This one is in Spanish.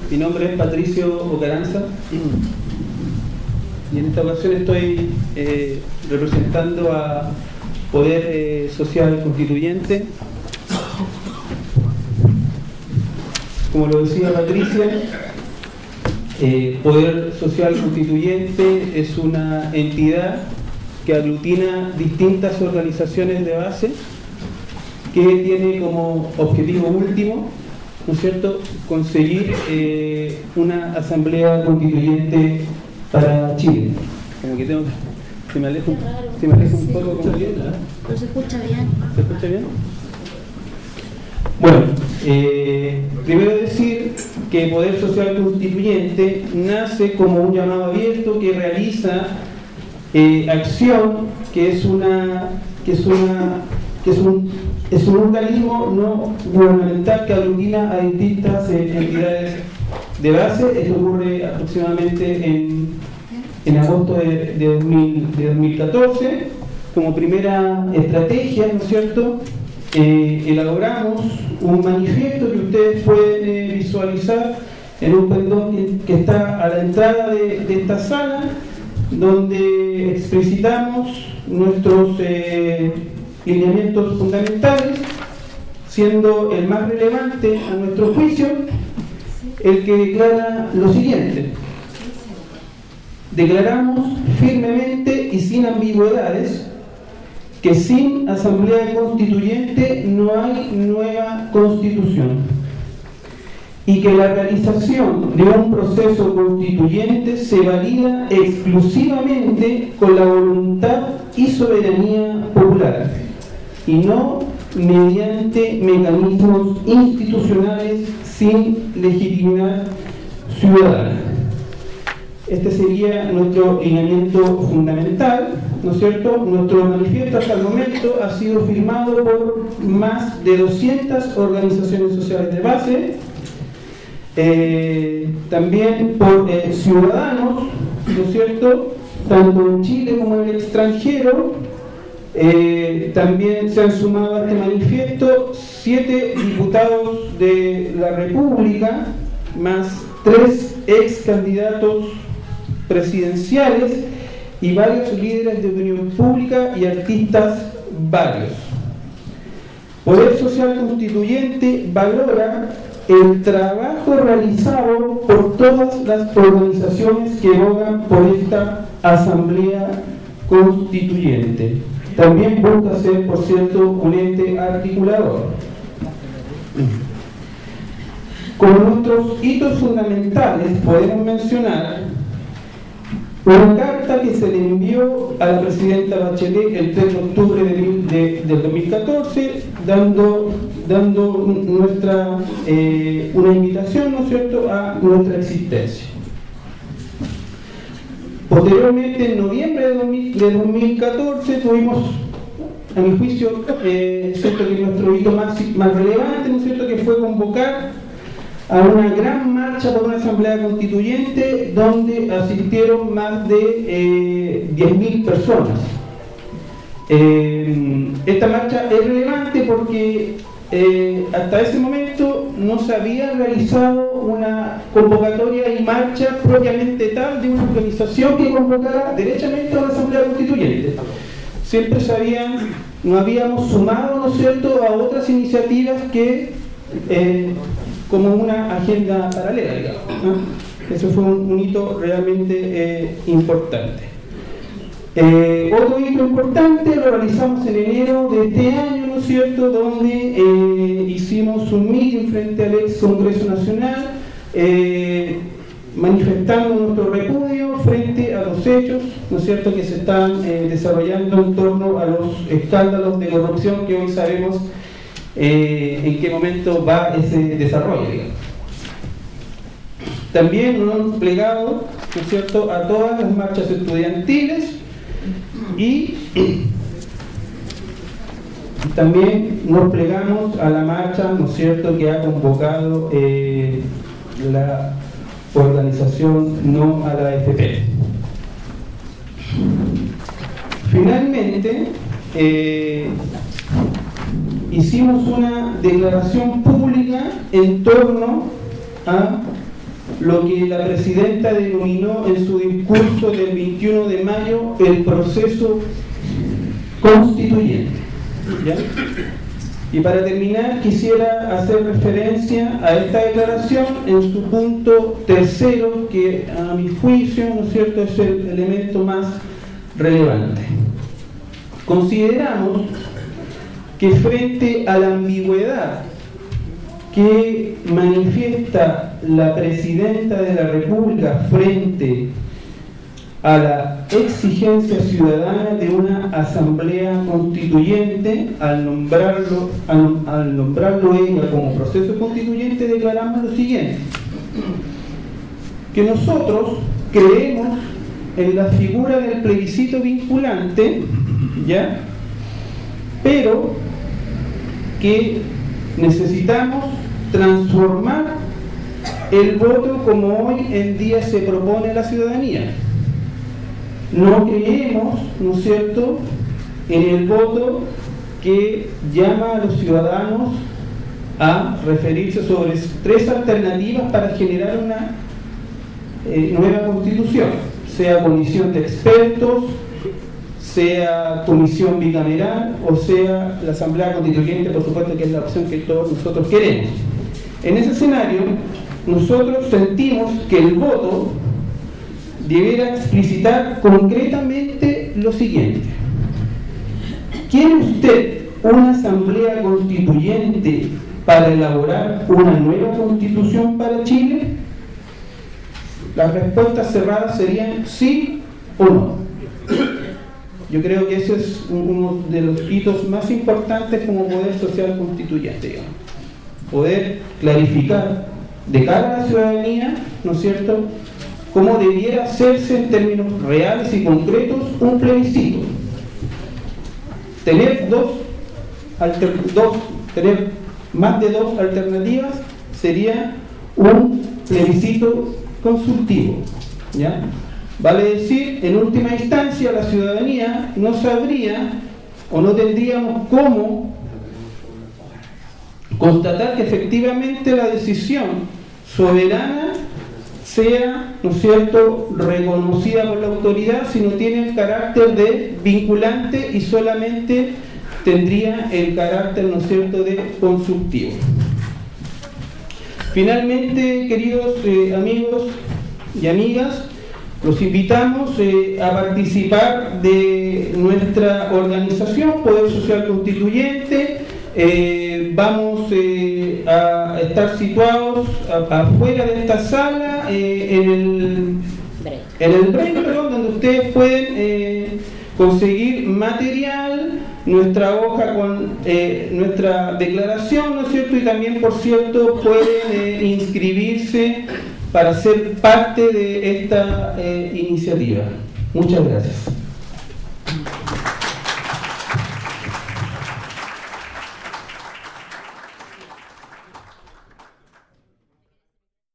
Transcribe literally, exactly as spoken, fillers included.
Mi nombre es Patricio Ocaranza y en esta ocasión estoy eh, representando a Poder eh, Social Constituyente. Como lo decía Patricia, eh, Poder Social Constituyente es una entidad que aglutina distintas organizaciones de base que tiene como objetivo último, ¿no es cierto?, conseguir eh, una asamblea constituyente para Chile. Como que tengo que... Se me aleja, se me aleja un sí. poco como que... ¿no? Pero se escucha bien. ¿Se escucha bien? Bueno, eh, primero decir que Poder Social Constituyente nace como un llamado abierto que realiza eh, acción, que es una... que es una que es un, es un organismo no gubernamental que aglutina a distintas eh, entidades de base. Esto ocurre aproximadamente en, en agosto de, de, dos mil, de dos mil catorce. Como primera estrategia, ¿no es cierto?, eh, elaboramos un manifiesto que ustedes pueden eh, visualizar en un pendón que, que está a la entrada de, de esta sala, donde explicitamos nuestros eh, lineamientos fundamentales, siendo el más relevante a nuestro juicio el que declara lo siguiente: declaramos firmemente y sin ambigüedades que sin asamblea constituyente no hay nueva constitución y que la realización de un proceso constituyente se valida exclusivamente con la voluntad y soberanía popular y no mediante mecanismos institucionales sin legitimidad ciudadana. Este sería nuestro lineamiento fundamental, ¿no es cierto? Nuestro manifiesto hasta el momento ha sido firmado por más de doscientas organizaciones sociales de base, eh, también por eh, ciudadanos, ¿no es cierto?, tanto en Chile como en el extranjero. Eh, también se han sumado a este manifiesto siete diputados de la República, más tres ex candidatos presidenciales y varios líderes de opinión pública y artistas varios. Poder Social Constituyente valora el trabajo realizado por todas las organizaciones que abogan por esta Asamblea Constituyente. También busca ser, por cierto, un ente articulador. Como nuestros hitos fundamentales podemos mencionar una carta que se le envió a la presidenta Bachelet el tres de octubre de, de, del dos mil catorce, dando, dando nuestra, eh, una invitación, ¿no es cierto?, a nuestra existencia. Posteriormente, en noviembre de, dos mil catorce, tuvimos, a mi juicio, eh, cierto que nuestro hito más, más relevante, ¿no es cierto?, que fue convocar a una gran marcha por una asamblea constituyente donde asistieron más de eh, diez mil personas. Eh, esta marcha es relevante porque eh, hasta ese momento no se había realizado una convocatoria y marcha propiamente tal de una organización que convocara derechamente a una asamblea constituyente. Siempre se habían, nos habíamos sumado, ¿no es cierto?, a otras iniciativas que eh, como una agenda paralela, digamos, ¿no? Eso fue un, un hito realmente eh, importante. Eh, otro hito importante lo realizamos en enero de este año, ¿no es cierto?, donde eh, hicimos un meeting frente al ex Congreso Nacional, eh, manifestando nuestro repudio frente a los hechos, ¿no es cierto?, que se están eh, desarrollando en torno a los escándalos de corrupción que hoy sabemos Eh, en qué momento va ese desarrollo, digamos. También nos hemos plegado, ¿no es cierto?, a todas las marchas estudiantiles y también nos plegamos a la marcha, ¿no es cierto?, que ha convocado eh, la organización No a la A F P. Finalmente, eh, hicimos una declaración pública en torno a lo que la presidenta denominó en su discurso del veintiuno de mayo el proceso constituyente. ¿Ya? Y para terminar, quisiera hacer referencia a esta declaración en su punto tercero, que a mi juicio, ¿no es cierto?, es el elemento más relevante. Consideramos que frente a la ambigüedad que manifiesta la Presidenta de la República frente a la exigencia ciudadana de una asamblea constituyente, al nombrarlo, al, al nombrarlo ella como proceso constituyente, declaramos lo siguiente: que nosotros creemos en la figura del plebiscito vinculante, ¿ya?, pero que necesitamos transformar el voto como hoy en día se propone a la ciudadanía. No creemos, ¿no es cierto?, en el voto que llama a los ciudadanos a referirse sobre tres alternativas para generar una eh, nueva constitución, sea comisión de expertos, sea comisión bicameral o sea la asamblea constituyente, por supuesto que es la opción que todos nosotros queremos. En ese escenario, nosotros sentimos que el voto deberá explicitar concretamente lo siguiente: ¿quiere usted una asamblea constituyente para elaborar una nueva constitución para Chile? Las respuestas cerradas serían sí o no. Yo creo que ese es uno de los hitos más importantes como poder social constituyente, digamos. Poder clarificar de cara a la ciudadanía, ¿no es cierto?, cómo debiera hacerse en términos reales y concretos un plebiscito. Tener dos, alter, dos, tener más de dos alternativas sería un plebiscito consultivo, ¿ya? Vale decir, en última instancia, la ciudadanía no sabría o no tendríamos cómo constatar que efectivamente la decisión soberana sea, ¿no es cierto?, reconocida por la autoridad, si no tiene el carácter de vinculante y solamente tendría el carácter, ¿no es cierto?, de consultivo. Finalmente, queridos eh, amigos y amigas, los invitamos eh, a participar de nuestra organización Poder Social Constituyente. Eh, vamos eh, a estar situados a, afuera de esta sala, eh, en el en el break, perdón, donde ustedes pueden eh, conseguir material, nuestra hoja con eh, nuestra declaración, ¿no es cierto?, y también, por cierto, pueden eh, inscribirse para ser parte de esta eh, iniciativa. Muchas gracias.